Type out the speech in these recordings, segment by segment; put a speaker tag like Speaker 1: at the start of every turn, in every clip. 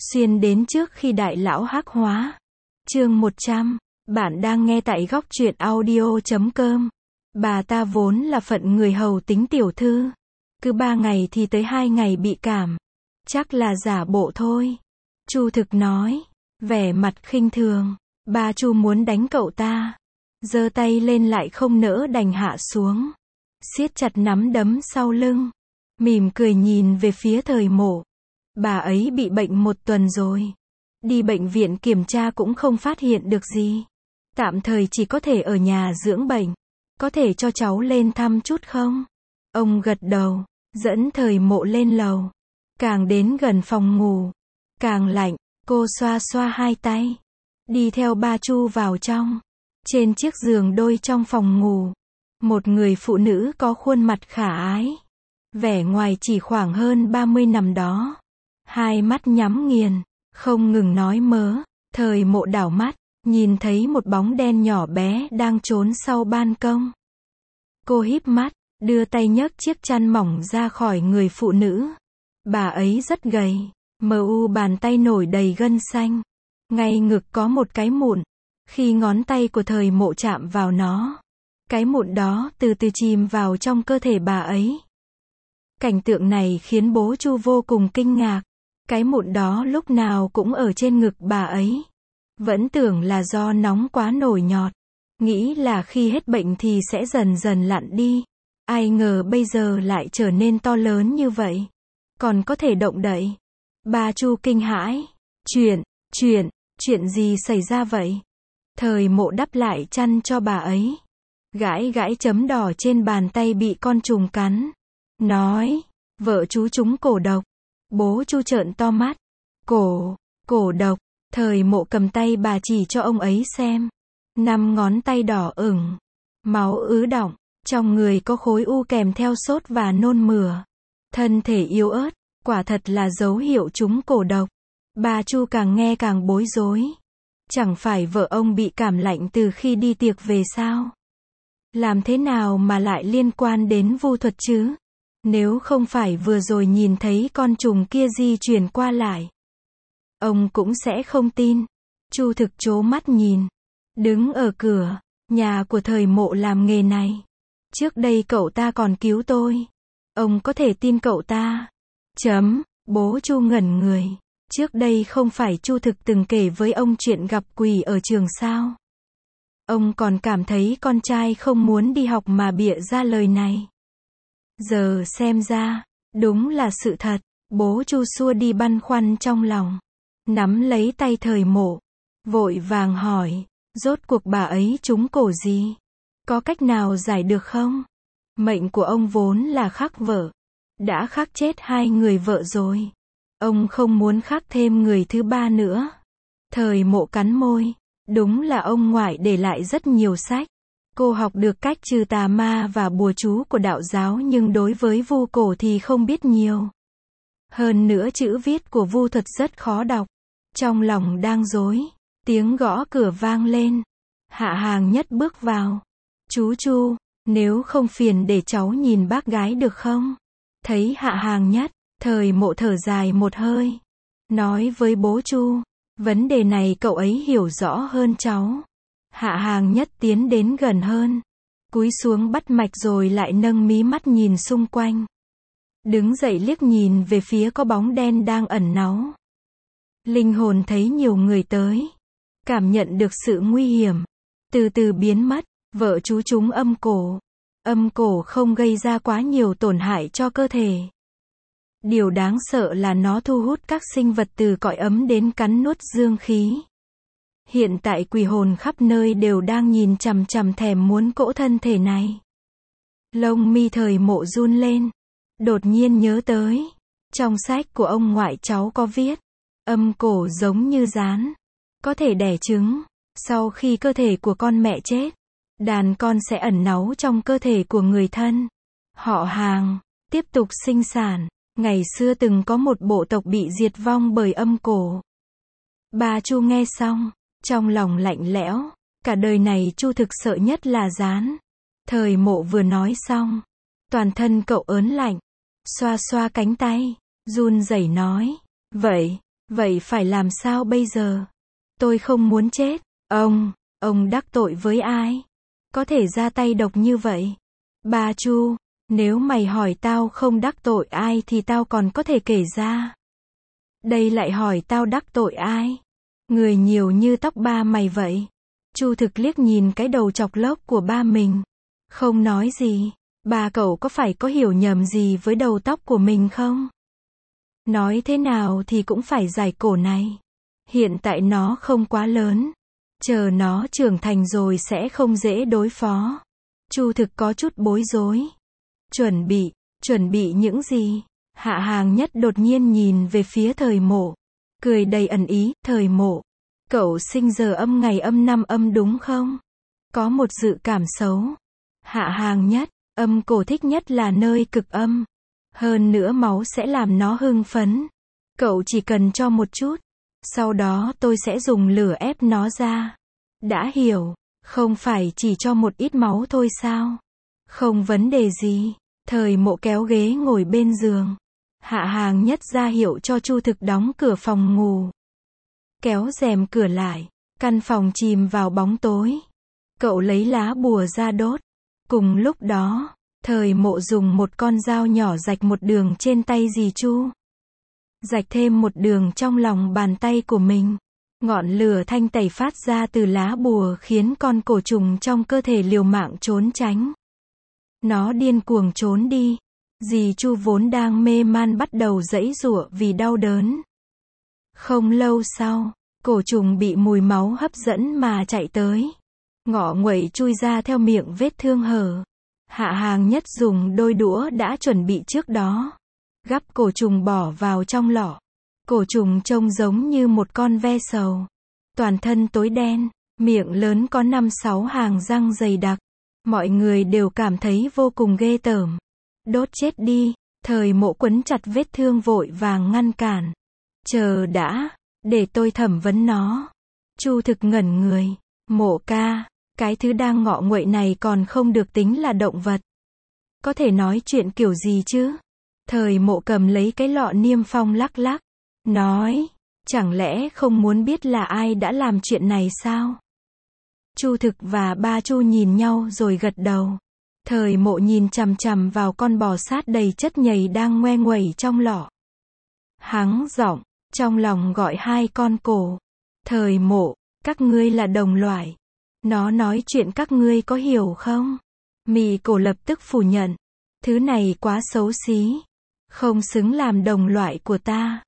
Speaker 1: Xuyên đến trước khi đại lão hắc hóa. Chương 100. Bạn đang nghe tại góc truyện audio.com. Bà ta vốn là phận người hầu tính tiểu thư. Cứ 3 ngày thì tới 2 ngày bị cảm. Chắc là giả bộ thôi. Chu Thực nói. Vẻ mặt khinh thường. Ba Chu muốn đánh cậu ta. Giơ tay lên lại không nỡ đành hạ xuống. Siết chặt nắm đấm sau lưng. Mỉm cười nhìn về phía Thời Mộ. Bà ấy bị bệnh 1 tuần rồi. Đi bệnh viện kiểm tra cũng không phát hiện được gì. Tạm thời chỉ có thể ở nhà dưỡng bệnh. Có thể cho cháu lên thăm chút không? Ông gật đầu, dẫn Thời Mộ lên lầu. Càng đến gần phòng ngủ, càng lạnh, cô xoa xoa hai tay. Đi theo ba Chu vào trong. Trên chiếc giường đôi trong phòng ngủ, một người phụ nữ có khuôn mặt khả ái. Vẻ ngoài chỉ khoảng hơn 30 nằm đó. Hai mắt nhắm nghiền, không ngừng nói mớ. Thời Mộ đảo mắt, nhìn thấy một bóng đen nhỏ bé đang trốn sau ban công. Cô híp mắt, đưa tay nhấc chiếc chăn mỏng ra khỏi người phụ nữ. Bà ấy rất gầy, mờ u bàn tay nổi đầy gân xanh. Ngay ngực có một cái mụn. Khi ngón tay của Thời Mộ chạm vào nó, cái mụn đó từ từ chìm vào trong cơ thể bà ấy. Cảnh tượng này khiến bố Chu vô cùng kinh ngạc. Cái mụn đó lúc nào cũng ở trên ngực bà ấy. Vẫn tưởng là do nóng quá nổi nhọt. Nghĩ là khi hết bệnh thì sẽ dần dần lặn đi. Ai ngờ bây giờ lại trở nên to lớn như vậy. Còn có thể động đậy. Bà Chu kinh hãi. Chuyện gì xảy ra vậy? Thời Mộ đắp lại chăn cho bà ấy. Gãi gãi chấm đỏ trên bàn tay bị con trùng cắn. Nói, vợ chú trúng cổ độc. Bố Chu trợn to mắt. Cổ độc. Thời Mộ cầm tay bà chỉ cho ông ấy xem. 5 ngón tay đỏ ửng. Máu ứ đọng. Trong người có khối u kèm theo sốt và nôn mửa. Thân thể yếu ớt. Quả thật là dấu hiệu trúng cổ độc. Bà Chu càng nghe càng bối rối. Chẳng phải vợ ông bị cảm lạnh từ khi đi tiệc về sao? Làm thế nào mà lại liên quan đến vu thuật chứ? Nếu không phải vừa rồi nhìn thấy con trùng kia di chuyển qua lại, ông cũng sẽ không tin. Chu Thực trố mắt nhìn. Đứng ở cửa. Nhà của Thời Mộ làm nghề này. Trước đây cậu ta còn cứu tôi. Ông có thể tin cậu ta? Bố Chu ngẩn người. Trước đây không phải Chu Thực từng kể với ông chuyện gặp quỷ ở trường sao? Ông còn cảm thấy con trai không muốn đi học mà bịa ra lời này. Giờ xem ra, đúng là sự thật. Bố Chu xua đi băn khoăn trong lòng. Nắm lấy tay Thời Mộ. Vội vàng hỏi, rốt cuộc bà ấy trúng cổ gì? Có cách nào giải được không? Mệnh của ông vốn là khắc vợ. Đã khắc chết 2 người vợ rồi. Ông không muốn khắc thêm người thứ 3 nữa. Thời Mộ cắn môi. Đúng là ông ngoại để lại rất nhiều sách. Cô học được cách trừ tà ma và bùa chú của đạo giáo nhưng đối với vu cổ thì không biết nhiều. Hơn nữa chữ viết của vu thuật rất khó đọc. Trong lòng đang rối, tiếng gõ cửa vang lên. Hạ Hàng Nhất bước vào. Chú Chu, nếu không phiền để cháu nhìn bác gái được không? Thấy Hạ Hàng Nhất, Thời Mộ thở dài một hơi. Nói với bố Chu, vấn đề này cậu ấy hiểu rõ hơn cháu. Hạ Hàng Nhất tiến đến gần hơn. Cúi xuống bắt mạch rồi lại nâng mí mắt nhìn xung quanh. Đứng dậy liếc nhìn về phía có bóng đen đang ẩn náu. Linh hồn thấy nhiều người tới. Cảm nhận được sự nguy hiểm. Từ từ biến mất. Vợ chú trúng âm cổ. Âm cổ không gây ra quá nhiều tổn hại cho cơ thể. Điều đáng sợ là nó thu hút các sinh vật từ cõi ấm đến cắn nuốt dương khí. Hiện tại quỷ hồn khắp nơi đều đang nhìn chằm chằm thèm muốn cỗ thân thể này. Lông mi Thời Mộ run lên. Đột nhiên nhớ tới. Trong sách của ông ngoại cháu có viết. Âm cổ giống như gián. Có thể đẻ trứng. Sau khi cơ thể của con mẹ chết, đàn con sẽ ẩn náu trong cơ thể của người thân. Họ hàng. Tiếp tục sinh sản. Ngày xưa từng có một bộ tộc bị diệt vong bởi âm cổ. Bà Chu nghe xong. Trong lòng lạnh lẽo. Cả đời này Chu Thực sợ nhất là gián. Thời Mộ vừa nói xong. Toàn thân cậu ớn lạnh. Xoa xoa cánh tay. Run rẩy nói. Vậy phải làm sao bây giờ? Tôi không muốn chết. Ông đắc tội với ai? Có thể ra tay độc như vậy? Ba Chu, nếu mày hỏi tao không đắc tội ai thì tao còn có thể kể ra. Đây lại hỏi tao đắc tội ai? Người nhiều như tóc ba mày vậy. Chu Thực liếc nhìn cái đầu chọc lốc của ba mình. Không nói gì. Ba cậu có phải có hiểu nhầm gì với đầu tóc của mình không? Nói thế nào thì cũng phải giải cổ này. Hiện tại nó không quá lớn. Chờ nó trưởng thành rồi sẽ không dễ đối phó. Chu Thực có chút bối rối. Chuẩn bị những gì? Hạ Hàng Nhất đột nhiên nhìn về phía Thời Mộ. Cười đầy ẩn ý, Thời Mộ. Cậu sinh giờ âm ngày âm năm âm đúng không? Có một dự cảm xấu. Hạ Hàng Nhất, âm cổ thích nhất là nơi cực âm. Hơn nữa máu sẽ làm nó hưng phấn. Cậu chỉ cần cho một chút. Sau đó tôi sẽ dùng lửa ép nó ra. Đã hiểu, không phải chỉ cho một ít máu thôi sao? Không vấn đề gì. Thời Mộ kéo ghế ngồi bên giường. Hạ Hàng Nhất ra hiệu cho Chu Thực đóng cửa phòng ngủ. Kéo rèm cửa lại. Căn phòng chìm vào bóng tối. Cậu lấy lá bùa ra đốt. Cùng lúc đó, Thời Mộ dùng một con dao nhỏ rạch một đường trên tay dì Chu. Rạch thêm một đường trong lòng bàn tay của mình. Ngọn lửa thanh tẩy phát ra từ lá bùa khiến con cổ trùng trong cơ thể liều mạng trốn tránh. Nó điên cuồng trốn đi. Dì Chu vốn đang mê man bắt đầu giãy giụa vì đau đớn. Không lâu sau, cổ trùng bị mùi máu hấp dẫn mà chạy tới. Ngọ nguậy chui ra theo miệng vết thương hở. Hạ Hàng Nhất dùng đôi đũa đã chuẩn bị trước đó. Gắp cổ trùng bỏ vào trong lọ. Cổ trùng trông giống như một con ve sầu. Toàn thân tối đen, miệng lớn có 5-6 hàng răng dày đặc. Mọi người đều cảm thấy vô cùng ghê tởm. Đốt chết đi. Thời Mộ quấn chặt vết thương vội vàng ngăn cản. Chờ đã, để tôi thẩm vấn nó. Chu Thực ngẩn người. Mộ ca, cái thứ đang ngọ nguậy này còn không được tính là động vật. Có thể nói chuyện kiểu gì chứ? Thời Mộ cầm lấy cái lọ niêm phong lắc lắc. Nói, chẳng lẽ không muốn biết là ai đã làm chuyện này sao? Chu Thực và ba Chu nhìn nhau rồi gật đầu. Thời Mộ nhìn chằm chằm vào con bò sát đầy chất nhầy đang ngoe nguẩy trong lọ. Hắng giọng, trong lòng gọi hai con cổ. Thời Mộ, các ngươi là đồng loại. Nó nói chuyện các ngươi có hiểu không? Mị cổ lập tức phủ nhận. Thứ này quá xấu xí. Không xứng làm đồng loại của ta.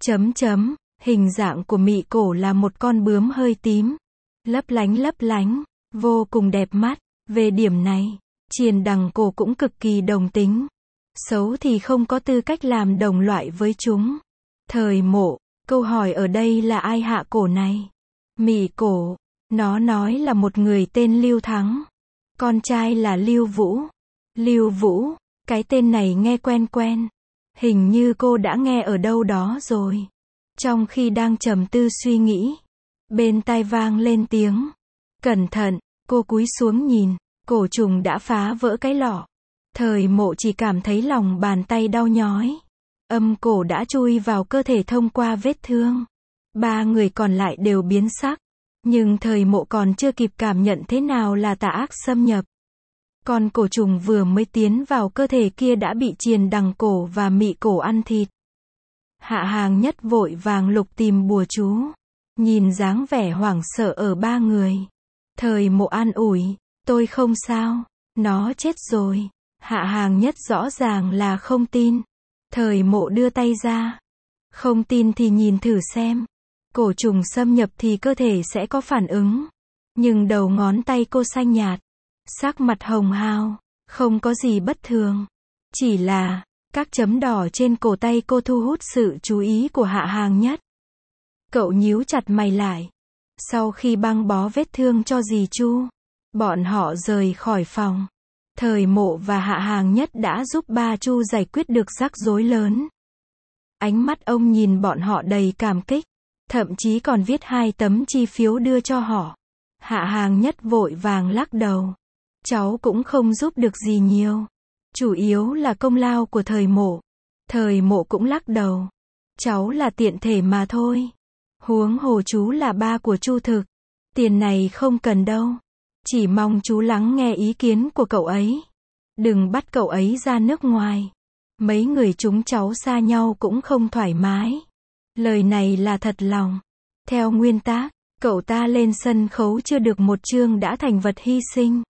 Speaker 1: Hình dạng của mị cổ là một con bướm hơi tím. Lấp lánh, vô cùng đẹp mắt. Về điểm này, Triền Đằng Cổ cũng cực kỳ đồng tính. Xấu thì không có tư cách làm đồng loại với chúng. Thời Mộ, câu hỏi ở đây là ai hạ cổ này? Mị cổ, nó nói là một người tên Lưu Thắng. Con trai là Lưu Vũ. Lưu Vũ, cái tên này nghe quen quen. Hình như cô đã nghe ở đâu đó rồi. Trong khi đang trầm tư suy nghĩ, bên tai vang lên tiếng. Cẩn thận, cô cúi xuống nhìn. Cổ trùng đã phá vỡ cái lọ. Thời Mộ chỉ cảm thấy lòng bàn tay đau nhói. Âm cổ đã chui vào cơ thể thông qua vết thương. Ba người còn lại đều biến sắc. Nhưng Thời Mộ còn chưa kịp cảm nhận thế nào là tà ác xâm nhập. Con cổ trùng vừa mới tiến vào cơ thể kia đã bị Triền Đằng Cổ và mị cổ ăn thịt. Hạ Hàng Nhất vội vàng lục tìm bùa chú. Nhìn dáng vẻ hoảng sợ ở ba người. Thời Mộ an ủi. Tôi không sao. Nó chết rồi. Hạ Hàng Nhất rõ ràng là không tin. Thời Mộ đưa tay ra. Không tin thì nhìn thử xem. Cổ trùng xâm nhập thì cơ thể sẽ có phản ứng. Nhưng đầu ngón tay cô xanh nhạt. Sắc mặt hồng hào. Không có gì bất thường. Chỉ là, các chấm đỏ trên cổ tay cô thu hút sự chú ý của Hạ Hàng Nhất. Cậu nhíu chặt mày lại. Sau khi băng bó vết thương cho dì Chu, bọn họ rời khỏi phòng. Thời Mộ và Hạ Hàng Nhất đã giúp ba Chu giải quyết được rắc rối lớn. Ánh mắt ông nhìn bọn họ đầy cảm kích. Thậm chí còn viết 2 tấm chi phiếu đưa cho họ. Hạ Hàng Nhất vội vàng lắc đầu. Cháu cũng không giúp được gì nhiều. Chủ yếu là công lao của Thời Mộ. Thời Mộ cũng lắc đầu. Cháu là tiện thể mà thôi. Huống hồ chú là ba của Chu Thực. Tiền này không cần đâu. Chỉ mong chú lắng nghe ý kiến của cậu ấy. Đừng bắt cậu ấy ra nước ngoài. Mấy người chúng cháu xa nhau cũng không thoải mái. Lời này là thật lòng. Theo nguyên tắc, cậu ta lên sân khấu chưa được một chương đã thành vật hy sinh.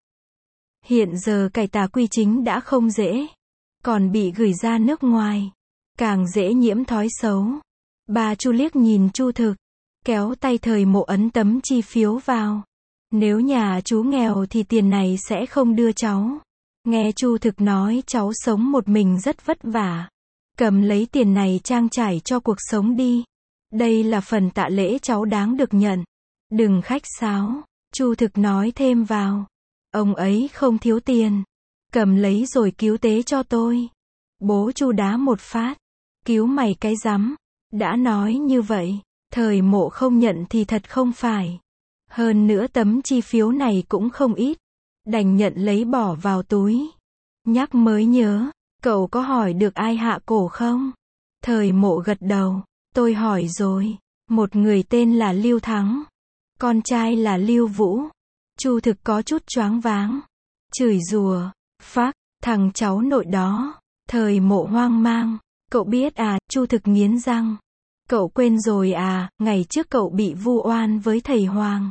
Speaker 1: Hiện giờ cải tà quy chính đã không dễ. Còn bị gửi ra nước ngoài. Càng dễ nhiễm thói xấu. Bà Chu liếc nhìn Chu Thực. Kéo tay Thời Mộ ấn tấm chi phiếu vào. Nếu nhà chú nghèo thì tiền này sẽ không đưa cháu. Nghe Chu Thực nói cháu sống một mình rất vất vả. Cầm lấy tiền này trang trải cho cuộc sống đi. Đây là phần tạ lễ cháu đáng được nhận. Đừng khách sáo. Chu Thực nói thêm vào. Ông ấy không thiếu tiền. Cầm lấy rồi cứu tế cho tôi. Bố Chu đá một phát. Cứu mày cái rắm. Đã nói như vậy. Thời Mộ không nhận thì thật không phải. Hơn nữa tấm chi phiếu này cũng không ít. Đành nhận lấy bỏ vào túi. Nhắc mới nhớ. Cậu có hỏi được ai hạ cổ không? Thời Mộ gật đầu. Tôi hỏi rồi. Một người tên là Lưu Thắng. Con trai là Lưu Vũ. Chu Thực có chút choáng váng. Chửi rủa. Phác, thằng cháu nội đó. Thời Mộ hoang mang. Cậu biết à, Chu Thực nghiến răng. Cậu quên rồi à, ngày trước cậu bị vu oan với thầy Hoàng.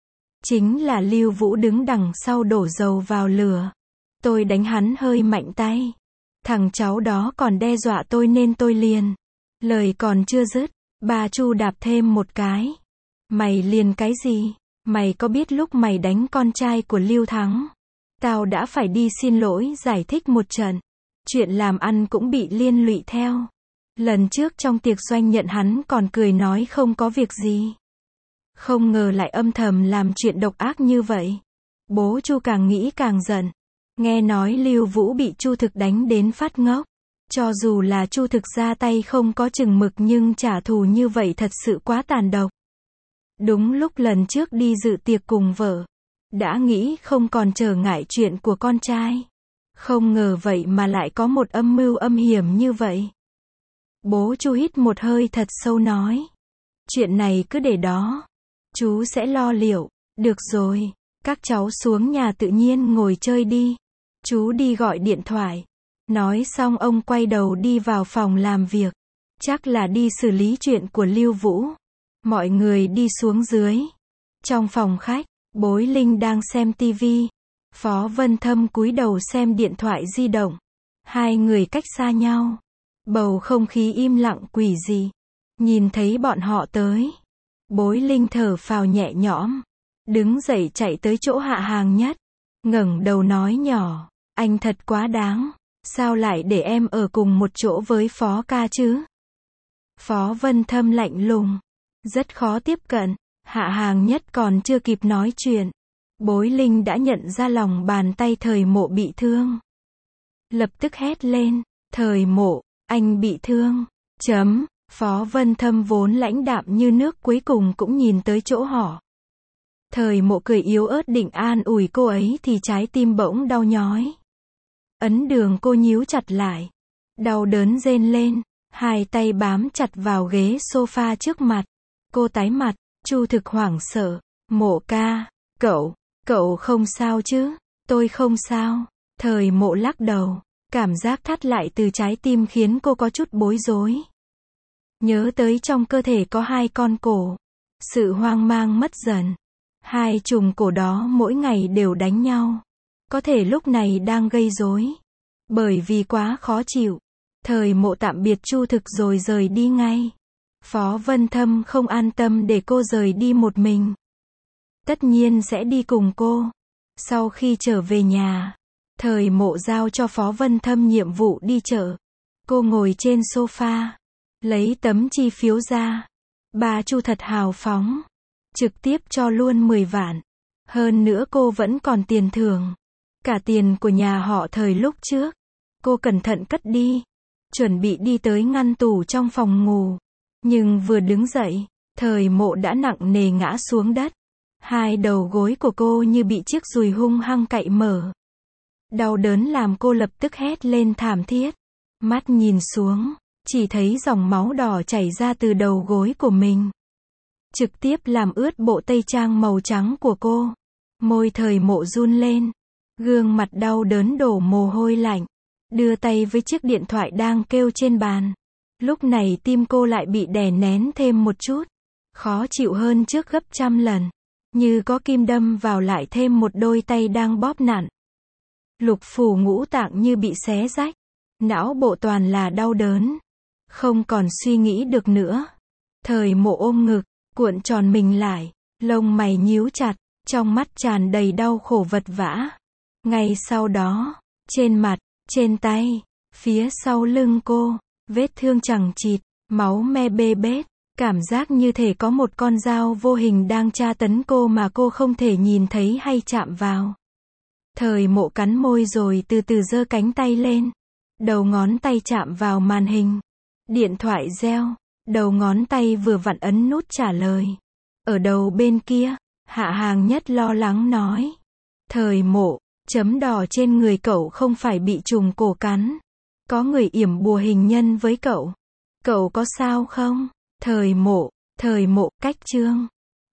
Speaker 1: Chính là Lưu Vũ đứng đằng sau đổ dầu vào lửa. Tôi đánh hắn hơi mạnh tay. Thằng cháu đó còn đe dọa tôi nên tôi liền. Lời còn chưa dứt, bà Chu đạp thêm một cái. Mày liền cái gì? Mày có biết lúc mày đánh con trai của Lưu Thắng? Tao đã phải đi xin lỗi giải thích một trận. Chuyện làm ăn cũng bị liên lụy theo. Lần trước trong tiệc doanh nhận hắn còn cười nói không có việc gì. Không ngờ lại âm thầm làm chuyện độc ác như vậy. Bố Chu càng nghĩ càng giận. Nghe nói Lưu Vũ bị Chu Thực đánh đến phát ngốc. Cho dù là Chu Thực ra tay không có chừng mực nhưng trả thù như vậy thật sự quá tàn độc. Đúng lúc lần trước đi dự tiệc cùng vợ. Đã nghĩ không còn trở ngại chuyện của con trai. Không ngờ vậy mà lại có một âm mưu âm hiểm như vậy. Bố Chu hít một hơi thật sâu nói. Chuyện này cứ để đó. Chú sẽ lo liệu. Được rồi. Các cháu xuống nhà tự nhiên ngồi chơi đi. Chú đi gọi điện thoại. Nói xong ông quay đầu đi vào phòng làm việc. Chắc là đi xử lý chuyện của Lưu Vũ. Mọi người đi xuống dưới. Trong phòng khách, Bối Linh đang xem tivi. Phó Vân Thâm cúi đầu xem điện thoại di động. Hai người cách xa nhau. Bầu không khí im lặng quỷ dị. Nhìn thấy bọn họ tới. Bối Linh thở phào nhẹ nhõm. Đứng dậy chạy tới chỗ Hạ Hàng Nhất. Ngẩng đầu nói nhỏ. Anh thật quá đáng. Sao lại để em ở cùng một chỗ với Phó ca chứ? Phó Vân Thâm lạnh lùng. Rất khó tiếp cận. Hạ Hàng Nhất còn chưa kịp nói chuyện. Bối Linh đã nhận ra lòng bàn tay Thời Mộ bị thương. Lập tức hét lên. Thời Mộ, anh bị thương. Chấm. Phó Vân Thâm vốn lãnh đạm như nước cuối cùng cũng nhìn tới chỗ họ. Thời Mộ cười yếu ớt định an ủi cô ấy thì trái tim bỗng đau nhói. Ấn Đường cô nhíu chặt lại. Đau đớn rên lên. Hai tay bám chặt vào ghế sofa trước mặt. Cô tái mặt. Chu Thực hoảng sợ. Mộ ca. Cậu không sao chứ? Tôi không sao. Thời Mộ lắc đầu. Cảm giác thắt lại từ trái tim khiến cô có chút bối rối. Nhớ tới trong cơ thể có hai con cổ. Sự hoang mang mất dần. Hai trùng cổ đó mỗi ngày đều đánh nhau. Có thể lúc này đang gây rối. Bởi vì quá khó chịu. Thời Mộ tạm biệt Chu Thực rồi rời đi ngay. Phó Vân Thâm không an tâm để cô rời đi một mình. Tất nhiên sẽ đi cùng cô. Sau khi trở về nhà, Thời Mộ giao cho Phó Vân Thâm nhiệm vụ đi chợ. Cô ngồi trên sofa, lấy tấm chi phiếu ra. Bà Chu thật hào phóng. Trực tiếp cho luôn 10 vạn. Hơn nữa cô vẫn còn tiền thưởng. Cả tiền của nhà họ Thời lúc trước. Cô cẩn thận cất đi. Chuẩn bị đi tới ngăn tủ trong phòng ngủ. Nhưng vừa đứng dậy, Thời Mộ đã nặng nề ngã xuống đất. Hai đầu gối của cô như bị chiếc dùi hung hăng cạy mở. Đau đớn làm cô lập tức hét lên thảm thiết. Mắt nhìn xuống, chỉ thấy dòng máu đỏ chảy ra từ đầu gối của mình. Trực tiếp làm ướt bộ tây trang màu trắng của cô. Môi Thời Mộ run lên. Gương mặt đau đớn đổ mồ hôi lạnh. Đưa tay với chiếc điện thoại đang kêu trên bàn. Lúc này tim cô lại bị đè nén thêm một chút. Khó chịu hơn trước gấp trăm lần. Như có kim đâm vào lại thêm một đôi tay đang bóp nặn. Lục phủ ngũ tạng như bị xé rách. Não bộ toàn là đau đớn. Không còn suy nghĩ được nữa. Thời Mộ ôm ngực, cuộn tròn mình lại, lông mày nhíu chặt, trong mắt tràn đầy đau khổ vật vã. Ngay sau đó, trên mặt, trên tay, phía sau lưng cô, vết thương chằng chịt, máu me bê bết, cảm giác như thể có một con dao vô hình đang tra tấn cô mà cô không thể nhìn thấy hay chạm vào. Thời Mộ cắn môi rồi từ từ giơ cánh tay lên. Đầu ngón tay chạm vào màn hình. Điện thoại reo. Đầu ngón tay vừa vặn ấn nút trả lời. Ở đầu bên kia, Hạ Hàng Nhất lo lắng nói. Thời Mộ, chấm đỏ trên người cậu không phải bị trùng cổ cắn. Có người yểm bùa hình nhân với cậu. Cậu có sao không? Thời Mộ, cách chương.